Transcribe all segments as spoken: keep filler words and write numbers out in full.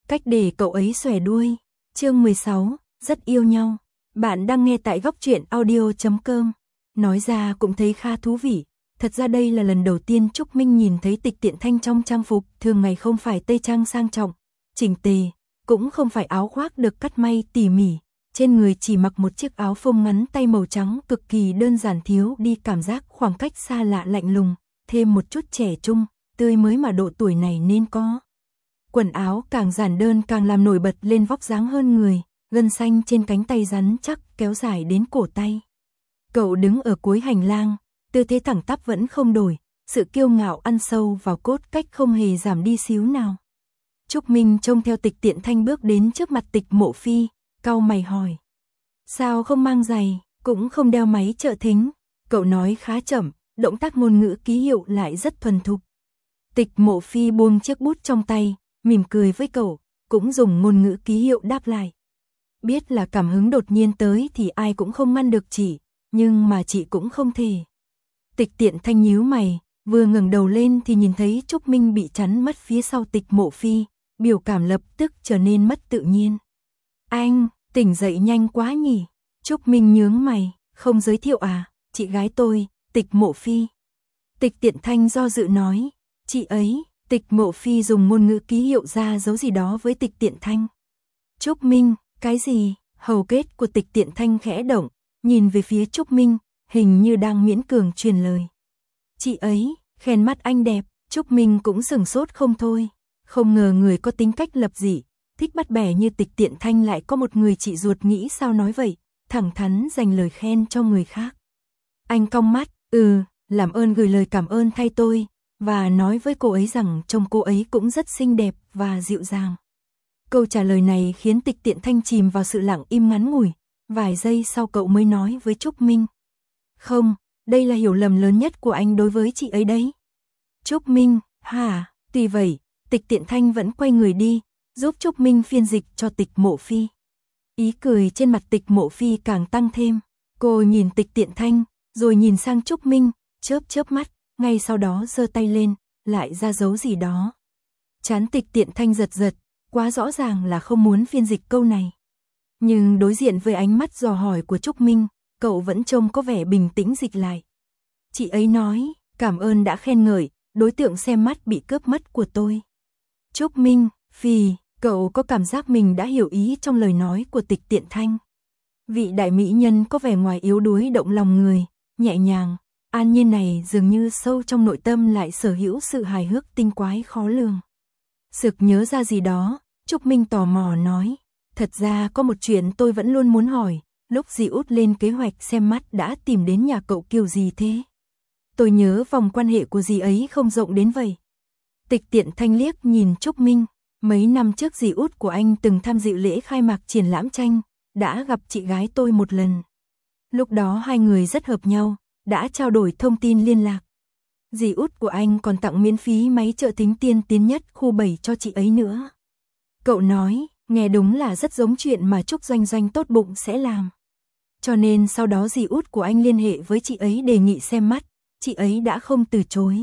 cách để cậu ấy xòe đuôi. Chương mười sáu, rất yêu nhau. Bạn đang nghe tại góc truyện audio chấm com. Nói ra cũng thấy khá thú vị. Thật ra đây là lần đầu tiên Trúc Minh nhìn thấy Tịch Tiện Thanh trong trang phục thường ngày, không phải tây trang sang trọng, chỉnh tề, cũng không phải áo khoác được cắt may tỉ mỉ. Trên người chỉ mặc một chiếc áo phông ngắn tay màu trắng cực kỳ đơn giản, thiếu đi cảm giác khoảng cách xa lạ lạnh lùng, thêm một chút trẻ trung, tươi mới mà độ tuổi này nên có. Quần áo càng giản đơn càng làm nổi bật lên vóc dáng hơn người, gân xanh trên cánh tay rắn chắc kéo dài đến cổ tay. Cậu đứng ở cuối hành lang, tư thế thẳng tắp vẫn không đổi, sự kiêu ngạo ăn sâu vào cốt cách không hề giảm đi xíu nào. Trúc Minh trông theo Tịch Tiện Thanh bước đến trước mặt Tịch Mộ Phi, cau mày hỏi: sao không mang giày, cũng không đeo máy trợ thính? Cậu nói khá chậm, động tác ngôn ngữ ký hiệu lại rất thuần thục. Tịch Mộ Phi buông chiếc bút trong tay, mỉm cười với cậu, cũng dùng ngôn ngữ ký hiệu đáp lại. Biết là cảm hứng đột nhiên tới thì ai cũng không ngăn được chị, nhưng mà chị cũng không thể. Tịch Tiện Thanh nhíu mày, vừa ngẩng đầu lên thì nhìn thấy Trúc Minh bị chắn mất phía sau Tịch Mộ Phi, biểu cảm lập tức trở nên mất tự nhiên. Anh, tỉnh dậy nhanh quá nhỉ? Trúc Minh nhướng mày, không giới thiệu à, chị gái tôi, Tịch Mộ Phi. Tịch Tiện Thanh do dự nói, chị ấy. Tịch Mộ Phi dùng ngôn ngữ ký hiệu ra dấu gì đó với Tịch Tiện Thanh. Trúc Minh, cái gì? Hầu kết của Tịch Tiện Thanh khẽ động, nhìn về phía Trúc Minh, hình như đang miễn cường truyền lời. Chị ấy, khen mắt anh đẹp. Trúc Minh cũng sửng sốt không thôi. Không ngờ người có tính cách lập dị, thích bắt bẻ như Tịch Tiện Thanh lại có một người chị ruột, nghĩ sao nói vậy, thẳng thắn dành lời khen cho người khác. Anh cong mắt, ừ, làm ơn gửi lời cảm ơn thay tôi, và nói với cô ấy rằng trông cô ấy cũng rất xinh đẹp và dịu dàng. Câu trả lời này khiến Tịch Tiện Thanh chìm vào sự lặng im ngắn ngủi, vài giây sau cậu mới nói với Trúc Minh. Không, đây là hiểu lầm lớn nhất của anh đối với chị ấy đấy. Trúc Minh, hả, tuy vậy, Tịch Tiện Thanh vẫn quay người đi, giúp Trúc Minh phiên dịch cho Tịch Mộ Phi. Ý cười trên mặt Tịch Mộ Phi càng tăng thêm, cô nhìn Tịch Tiện Thanh, rồi nhìn sang Trúc Minh, chớp chớp mắt. Ngay sau đó giơ tay lên, lại ra dấu gì đó. Trán Tịch Tiện Thanh giật giật, quá rõ ràng là không muốn phiên dịch câu này. Nhưng đối diện với ánh mắt dò hỏi của Trúc Minh, cậu vẫn trông có vẻ bình tĩnh dịch lại. Chị ấy nói, cảm ơn đã khen ngợi, đối tượng xem mắt bị cướp mất của tôi. Trúc Minh, Phi, cậu có cảm giác mình đã hiểu ý trong lời nói của Tịch Tiện Thanh. Vị đại mỹ nhân có vẻ ngoài yếu đuối động lòng người, nhẹ nhàng, an nhiên này dường như sâu trong nội tâm lại sở hữu sự hài hước tinh quái khó lường. Sực nhớ ra gì đó, Trúc Minh tò mò nói, thật ra có một chuyện tôi vẫn luôn muốn hỏi, lúc dì Út lên kế hoạch xem mắt đã tìm đến nhà cậu kiểu gì thế? Tôi nhớ vòng quan hệ của dì ấy không rộng đến vậy. Tịch Tiện Thanh liếc nhìn Trúc Minh, mấy năm trước dì Út của anh từng tham dự lễ khai mạc triển lãm tranh, đã gặp chị gái tôi một lần. Lúc đó hai người rất hợp nhau, đã trao đổi thông tin liên lạc. Dì Út của anh còn tặng miễn phí máy trợ thính tiên tiến nhất khu bảy cho chị ấy nữa. Cậu nói, nghe đúng là rất giống chuyện mà Trúc Doanh Doanh tốt bụng sẽ làm. Cho nên sau đó dì Út của anh liên hệ với chị ấy đề nghị xem mắt, chị ấy đã không từ chối.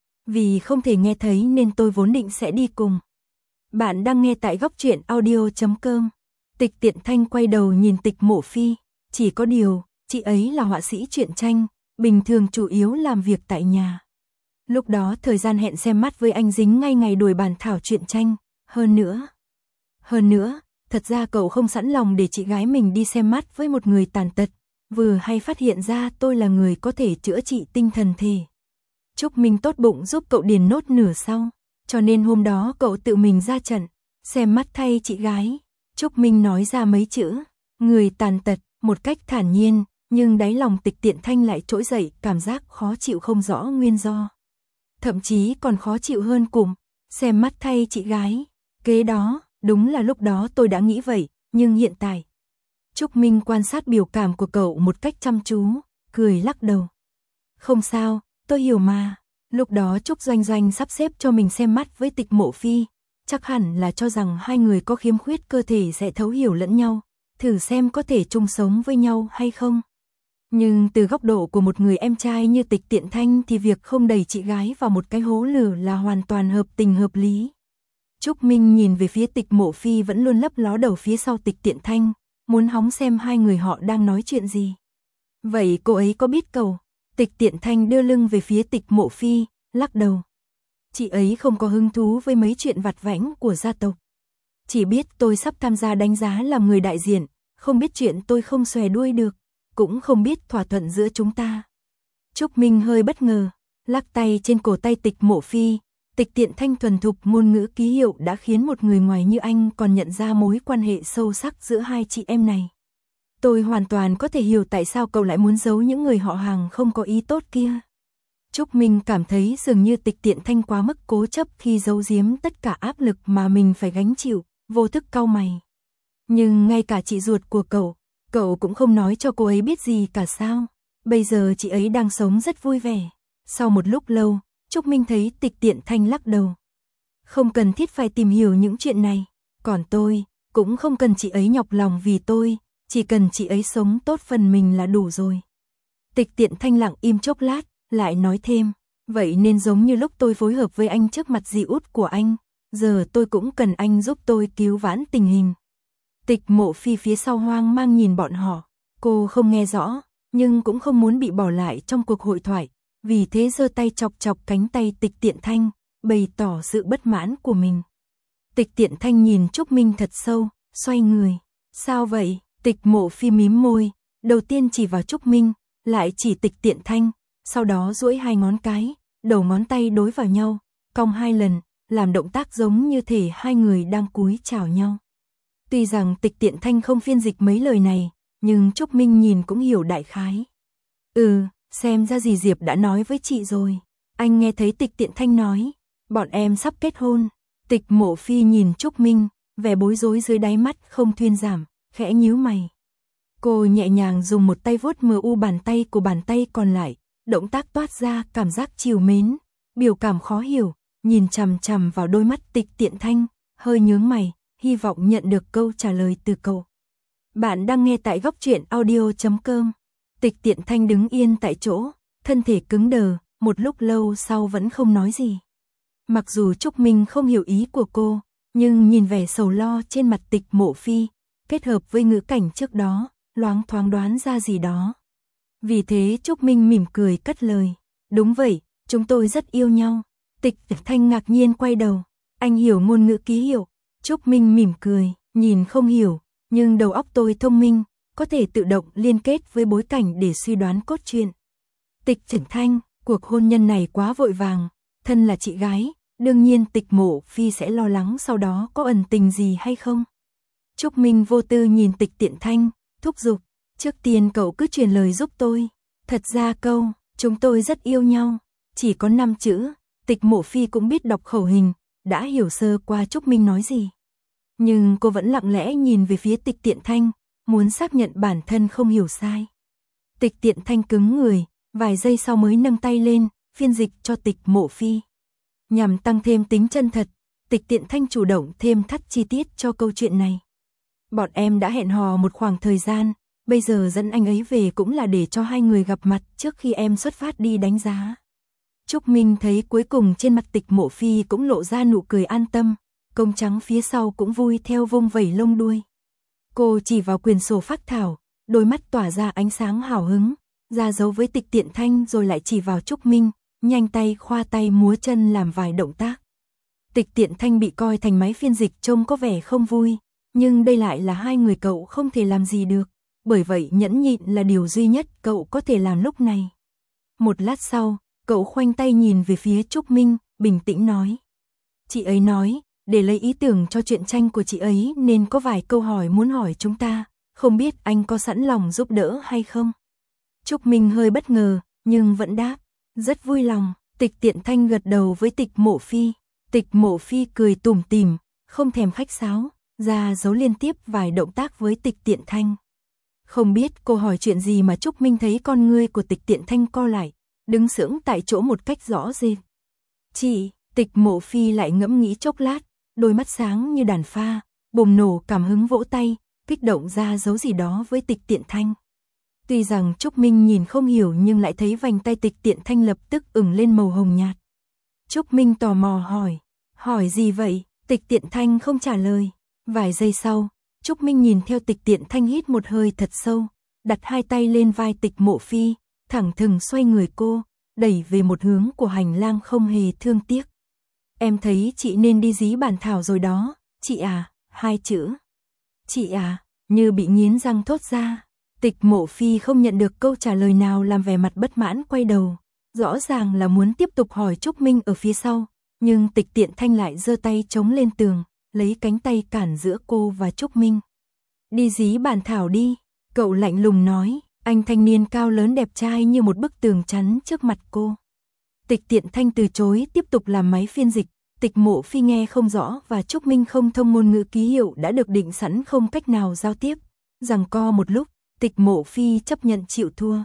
Vì không thể nghe thấy nên tôi vốn định sẽ đi cùng. Bạn đang nghe tại góc truyện audio chấm com. Tịch Tiện Thanh quay đầu nhìn Tịch Mộ Phi, chỉ có điều, chị ấy là họa sĩ truyện tranh, bình thường chủ yếu làm việc tại nhà. Lúc đó thời gian hẹn xem mắt với anh dính ngay ngày đuổi bản thảo truyện tranh, hơn nữa. Hơn nữa, thật ra cậu không sẵn lòng để chị gái mình đi xem mắt với một người tàn tật, vừa hay phát hiện ra tôi là người có thể chữa trị tinh thần thể. Trúc Minh tốt bụng giúp cậu điền nốt nửa sau, cho nên hôm đó cậu tự mình ra trận, xem mắt thay chị gái. Trúc Minh nói ra mấy chữ, người tàn tật, một cách thản nhiên, nhưng đáy lòng Tịch Tiện Thanh lại trỗi dậy cảm giác khó chịu không rõ nguyên do. Thậm chí còn khó chịu hơn cụm, xem mắt thay chị gái. Kế đó, đúng là lúc đó tôi đã nghĩ vậy, nhưng hiện tại. Trúc Minh quan sát biểu cảm của cậu một cách chăm chú, cười lắc đầu. Không sao, tôi hiểu mà. Lúc đó Trúc Doanh Doanh sắp xếp cho mình xem mắt với Tịch Mộ Phi, chắc hẳn là cho rằng hai người có khiếm khuyết cơ thể sẽ thấu hiểu lẫn nhau, thử xem có thể chung sống với nhau hay không. Nhưng từ góc độ của một người em trai như Tịch Tiện Thanh thì việc không đẩy chị gái vào một cái hố lửa là hoàn toàn hợp tình hợp lý. Trúc Minh nhìn về phía Tịch Mộ Phi vẫn luôn lấp ló đầu phía sau Tịch Tiện Thanh, muốn hóng xem hai người họ đang nói chuyện gì. Vậy cô ấy có biết Cậu? Tịch Tiện Thanh đưa lưng về phía Tịch Mộ Phi, lắc đầu. Chị ấy không có hứng thú với mấy chuyện vặt vãnh của gia tộc. Chỉ biết tôi sắp tham gia đánh giá làm người đại diện, không biết chuyện tôi không xòe đuôi được, cũng không biết thỏa thuận giữa chúng ta. Trúc Minh hơi bất ngờ, lắc tay trên cổ tay Tịch Mộ Phi. Tịch Tiện Thanh thuần thục ngôn ngữ ký hiệu đã khiến một người ngoài như anh còn nhận ra mối quan hệ sâu sắc giữa hai chị em này. Tôi hoàn toàn có thể hiểu tại sao cậu lại muốn giấu những người họ hàng không có ý tốt kia. Trúc Minh cảm thấy dường như Tịch Tiện Thanh quá mức cố chấp khi giấu giếm tất cả áp lực mà mình phải gánh chịu, vô thức cau mày. Nhưng ngay cả chị ruột của cậu, cậu cũng không nói cho cô ấy biết gì cả sao? Bây giờ chị ấy đang sống rất vui vẻ. Sau một lúc lâu, Trúc Minh thấy Tịch Tiện Thanh lắc đầu. Không cần thiết phải tìm hiểu những chuyện này, còn tôi, cũng không cần chị ấy nhọc lòng vì tôi, chỉ cần chị ấy sống tốt phần mình là đủ rồi. Tịch Tiện Thanh lặng im chốc lát, lại nói thêm, vậy nên giống như lúc tôi phối hợp với anh trước mặt dì út của anh, giờ tôi cũng cần anh giúp tôi cứu vãn tình hình. Tịch Mộ Phi phía sau hoang mang nhìn bọn họ, cô không nghe rõ, nhưng cũng không muốn bị bỏ lại trong cuộc hội thoại, vì thế giơ tay chọc chọc cánh tay Tịch Tiện Thanh, bày tỏ sự bất mãn của mình. Tịch Tiện Thanh nhìn Trúc Minh thật sâu, xoay người. Sao vậy? Tịch Mộ Phi mím môi, đầu tiên chỉ vào Trúc Minh, lại chỉ Tịch Tiện Thanh, sau đó duỗi hai ngón cái, đầu ngón tay đối vào nhau, cong hai lần, làm động tác giống như thể hai người đang cúi chào nhau. Tuy rằng Tịch Tiện Thanh không phiên dịch mấy lời này, nhưng Trúc Minh nhìn cũng hiểu đại khái. Ừ, xem ra dì Diệp đã nói với chị rồi. Anh nghe thấy Tịch Tiện Thanh nói, bọn em sắp kết hôn. Tịch Mộ Phi nhìn Trúc Minh, vẻ bối rối dưới đáy mắt không thuyên giảm, khẽ nhíu mày. Cô nhẹ nhàng dùng một tay vuốt mờ u bàn tay của bàn tay còn lại, động tác toát ra cảm giác trìu mến, biểu cảm khó hiểu, nhìn chằm chằm vào đôi mắt Tịch Tiện Thanh, hơi nhướng mày, hy vọng nhận được câu trả lời từ cậu. Bạn đang nghe tại góc truyện audio chấm com. Tịch Tiện Thanh đứng yên tại chỗ, thân thể cứng đờ, một lúc lâu sau vẫn không nói gì. Mặc dù Trúc Minh không hiểu ý của cô, nhưng nhìn vẻ sầu lo trên mặt Tịch Mộ Phi, kết hợp với ngữ cảnh trước đó, loáng thoáng đoán ra gì đó. Vì thế Trúc Minh mỉm cười cất lời, đúng vậy, chúng tôi rất yêu nhau. Tịch Thanh ngạc nhiên quay đầu, anh hiểu ngôn ngữ ký hiệu. Trúc Minh mỉm cười, nhìn không hiểu, nhưng đầu óc tôi thông minh, có thể tự động liên kết với bối cảnh để suy đoán cốt truyện. Tịch Thanh, cuộc hôn nhân này quá vội vàng, thân là chị gái, đương nhiên Tịch Mộ Phi sẽ lo lắng sau đó có ẩn tình gì hay không. Trúc Minh vô tư nhìn Tịch Tiện Thanh, thúc giục, trước tiên cậu cứ truyền lời giúp tôi. Thật ra câu, chúng tôi rất yêu nhau, chỉ có năm chữ, Tịch Mộ Phi cũng biết đọc khẩu hình, đã hiểu sơ qua Trúc Minh nói gì. Nhưng cô vẫn lặng lẽ nhìn về phía Tịch Tiện Thanh, muốn xác nhận bản thân không hiểu sai. Tịch Tiện Thanh cứng người, vài giây sau mới nâng tay lên, phiên dịch cho Tịch Mộ Phi. Nhằm tăng thêm tính chân thật, Tịch Tiện Thanh chủ động thêm thắt chi tiết cho câu chuyện này. Bọn em đã hẹn hò một khoảng thời gian, bây giờ dẫn anh ấy về cũng là để cho hai người gặp mặt trước khi em xuất phát đi đánh giá. Trúc Minh thấy cuối cùng trên mặt Tịch Mộ Phi cũng lộ ra nụ cười an tâm, công trắng phía sau cũng vui theo vung vẩy lông đuôi. Cô chỉ vào quyển sổ phác thảo, đôi mắt tỏa ra ánh sáng hào hứng, ra dấu với Tịch Tiện Thanh rồi lại chỉ vào Trúc Minh, nhanh tay khoa tay múa chân làm vài động tác. Tịch Tiện Thanh bị coi thành máy phiên dịch trông có vẻ không vui, nhưng đây lại là hai người cậu không thể làm gì được, bởi vậy nhẫn nhịn là điều duy nhất cậu có thể làm lúc này. Một lát sau, cậu khoanh tay nhìn về phía Trúc Minh, bình tĩnh nói. Chị ấy nói, để lấy ý tưởng cho truyện tranh của chị ấy nên có vài câu hỏi muốn hỏi chúng ta, không biết anh có sẵn lòng giúp đỡ hay không? Trúc Minh hơi bất ngờ, nhưng vẫn đáp, rất vui lòng. Tịch Tiện Thanh gật đầu với Tịch Mộ Phi. Tịch Mộ Phi cười tủm tỉm, không thèm khách sáo, ra dấu liên tiếp vài động tác với Tịch Tiện Thanh. Không biết cô hỏi chuyện gì mà Trúc Minh thấy con ngươi của Tịch Tiện Thanh co lại, đứng sững tại chỗ một cách rõ rệt. Chị, Tịch Mộ Phi lại ngẫm nghĩ chốc lát, đôi mắt sáng như đàn pha, bùng nổ cảm hứng vỗ tay, kích động ra dấu gì đó với Tịch Tiện Thanh. Tuy rằng Trúc Minh nhìn không hiểu nhưng lại thấy vành tay Tịch Tiện Thanh lập tức ửng lên màu hồng nhạt. Trúc Minh tò mò hỏi, hỏi gì vậy? Tịch Tiện Thanh không trả lời. Vài giây sau, Trúc Minh nhìn theo Tịch Tiện Thanh hít một hơi thật sâu, đặt hai tay lên vai Tịch Mộ Phi, thẳng thừng xoay người cô, đẩy về một hướng của hành lang không hề thương tiếc. Em thấy chị nên đi dí bản thảo rồi đó, chị à, hai chữ. Chị à, như bị nghiến răng thốt ra. Tịch Mộ Phi không nhận được câu trả lời nào làm vẻ mặt bất mãn quay đầu. Rõ ràng là muốn tiếp tục hỏi Trúc Minh ở phía sau, nhưng Tịch Tiện Thanh lại giơ tay chống lên tường, lấy cánh tay cản giữa cô và Trúc Minh. Đi dí bản thảo đi, cậu lạnh lùng nói, anh thanh niên cao lớn đẹp trai như một bức tường chắn trước mặt cô. Tịch Tiện Thanh từ chối tiếp tục làm máy phiên dịch, Tịch Mộ Phi nghe không rõ và Trúc Minh không thông ngôn ngữ ký hiệu đã được định sẵn không cách nào giao tiếp. Giằng co một lúc, Tịch Mộ Phi chấp nhận chịu thua.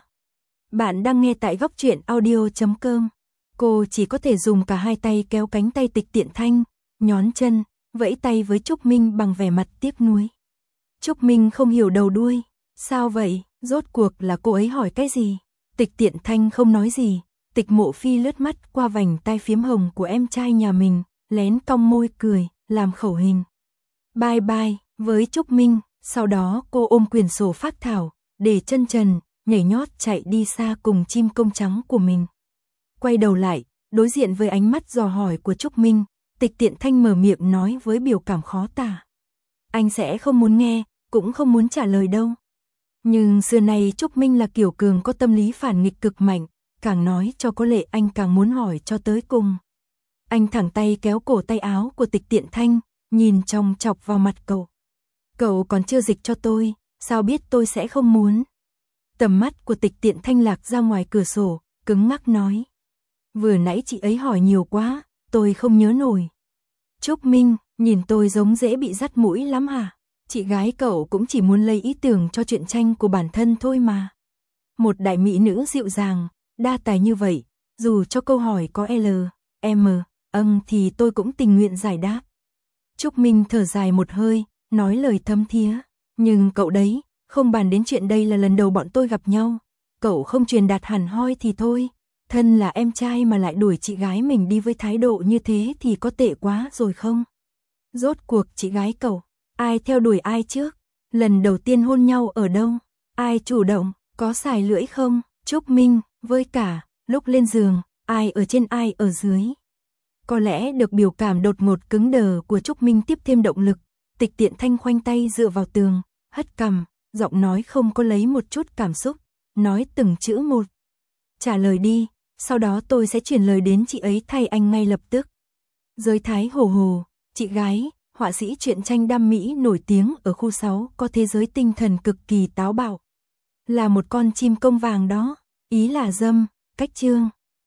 Bạn đang nghe tại góc truyện audio chấm com. Cô chỉ có thể dùng cả hai tay kéo cánh tay Tịch Tiện Thanh, nhón chân, vẫy tay với Trúc Minh bằng vẻ mặt tiếc nuối. Trúc Minh không hiểu đầu đuôi. Sao vậy, rốt cuộc là cô ấy hỏi cái gì? Tịch Tiện Thanh không nói gì. Tịch Mộ Phi lướt mắt qua vành tai phiếm hồng của em trai nhà mình, lén cong môi cười, làm khẩu hình. Bye bye, với Trúc Minh, sau đó cô ôm quyển sổ phác thảo, để chân trần, nhảy nhót chạy đi xa cùng chim công trắng của mình. Quay đầu lại, đối diện với ánh mắt dò hỏi của Trúc Minh, Tịch Tiện Thanh mở miệng nói với biểu cảm khó tả. Anh sẽ không muốn nghe, cũng không muốn trả lời đâu. Nhưng xưa này Trúc Minh là kiểu cường có tâm lý phản nghịch cực mạnh, càng nói cho có lệ anh càng muốn hỏi cho tới cùng. Anh thẳng tay kéo cổ tay áo của Tịch Tiện Thanh, nhìn chòng chọc vào mặt cậu. Cậu còn chưa dịch cho tôi, sao biết tôi sẽ không muốn? Tầm mắt của Tịch Tiện Thanh lạc ra ngoài cửa sổ, cứng ngắc nói. Vừa nãy chị ấy hỏi nhiều quá, tôi không nhớ nổi. Trúc Minh, nhìn tôi giống dễ bị dắt mũi lắm hả? Chị gái cậu cũng chỉ muốn lấy ý tưởng cho truyện tranh của bản thân thôi mà. Một đại mỹ nữ dịu dàng, đa tài như vậy, dù cho câu hỏi có L, M, âng thì tôi cũng tình nguyện giải đáp. Trúc Minh thở dài một hơi, nói lời thâm thía. Nhưng cậu đấy, không bàn đến chuyện đây là lần đầu bọn tôi gặp nhau. Cậu không truyền đạt hẳn hoi thì thôi. Thân là em trai mà lại đuổi chị gái mình đi với thái độ như thế thì có tệ quá rồi không? Rốt cuộc chị gái cậu, ai theo đuổi ai trước? Lần đầu tiên hôn nhau ở đâu? Ai chủ động, có xài lưỡi không? Trúc Minh, với cả, lúc lên giường, ai ở trên ai ở dưới? Có lẽ được biểu cảm đột ngột cứng đờ của Trúc Minh tiếp thêm động lực. Tịch Tiện Thanh khoanh tay dựa vào tường, hất cằm, giọng nói không có lấy một chút cảm xúc, nói từng chữ một. Trả lời đi, sau đó tôi sẽ chuyển lời đến chị ấy thay anh ngay lập tức. Giới Thái Hồ Hồ, chị gái, họa sĩ truyện tranh đam mỹ nổi tiếng ở khu sáu, có thế giới tinh thần cực kỳ táo bạo. Là một con chim công vàng đó, ý là dâm, cách chương.